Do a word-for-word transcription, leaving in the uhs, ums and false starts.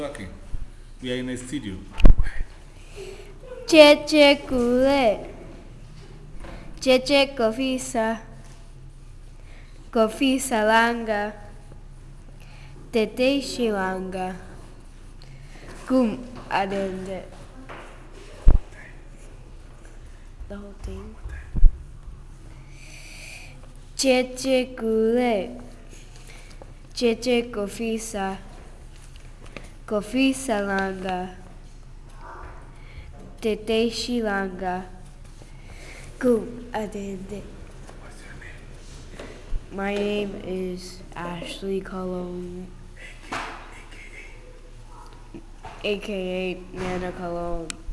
Talking. We are in a studio. Cheche kule. Cheche kofisa. Kofisa langa. Tete shilanga. Kum adende. The whole thing. Cheche kule. Cheche kofisa. Kofisa langa. Tete shilanga. Kum adende. What's your name? My name is Ashley Colon, aka Nana Colon.